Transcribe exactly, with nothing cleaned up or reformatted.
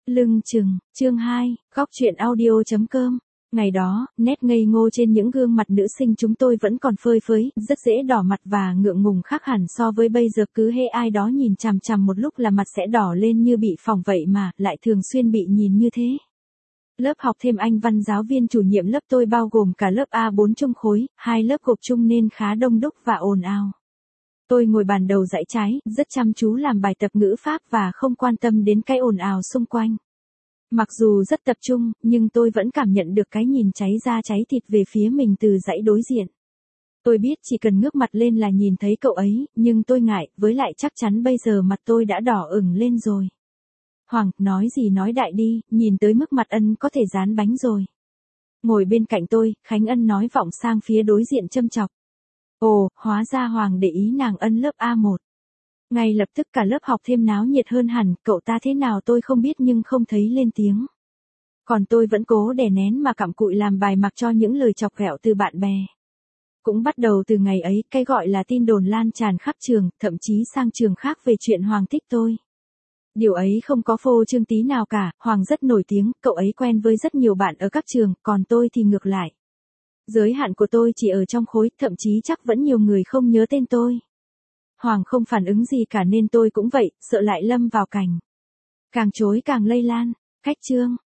Lưng chừng, chương hai, góc truyện audio.com. Ngày đó, nét ngây ngô trên những gương mặt nữ sinh chúng tôi vẫn còn phơi phới, rất dễ đỏ mặt và ngượng ngùng khác hẳn so với bây giờ, cứ hễ ai đó nhìn chằm chằm một lúc là mặt sẽ đỏ lên như bị phỏng vậy mà, lại thường xuyên bị nhìn như thế. Lớp học thêm Anh văn giáo viên chủ nhiệm lớp tôi bao gồm cả lớp A bốn chung khối, hai lớp gộp chung nên khá đông đúc và ồn ào. Tôi ngồi bàn đầu dãy trái, rất chăm chú làm bài tập ngữ pháp và không quan tâm đến cái ồn ào xung quanh. Mặc dù rất tập trung, nhưng tôi vẫn cảm nhận được cái nhìn cháy da cháy thịt về phía mình từ dãy đối diện. Tôi biết chỉ cần ngước mặt lên là nhìn thấy cậu ấy, nhưng tôi ngại, với lại chắc chắn bây giờ mặt tôi đã đỏ ửng lên rồi. Hoàng, nói gì nói đại đi, nhìn tới mức mặt Ân có thể dán bánh rồi. Ngồi bên cạnh tôi, Khánh Ân nói vọng sang phía đối diện châm chọc. Ồ, hóa ra Hoàng để ý nàng Ân lớp A một. Ngay lập tức cả lớp học thêm náo nhiệt hơn hẳn, cậu ta thế nào tôi không biết nhưng không thấy lên tiếng. Còn tôi vẫn cố đè nén mà cặm cụi làm bài mặc cho những lời chọc ghẹo từ bạn bè. Cũng bắt đầu từ ngày ấy, cái gọi là tin đồn lan tràn khắp trường, thậm chí sang trường khác về chuyện Hoàng thích tôi. Điều ấy không có phô trương tí nào cả, Hoàng rất nổi tiếng, cậu ấy quen với rất nhiều bạn ở các trường, còn tôi thì ngược lại. Giới hạn của tôi chỉ ở trong khối, thậm chí chắc vẫn nhiều người không nhớ tên tôi. Hoàng không phản ứng gì cả nên tôi cũng vậy, sợ lại lâm vào cảnh. Càng chối càng lây lan, cách chương.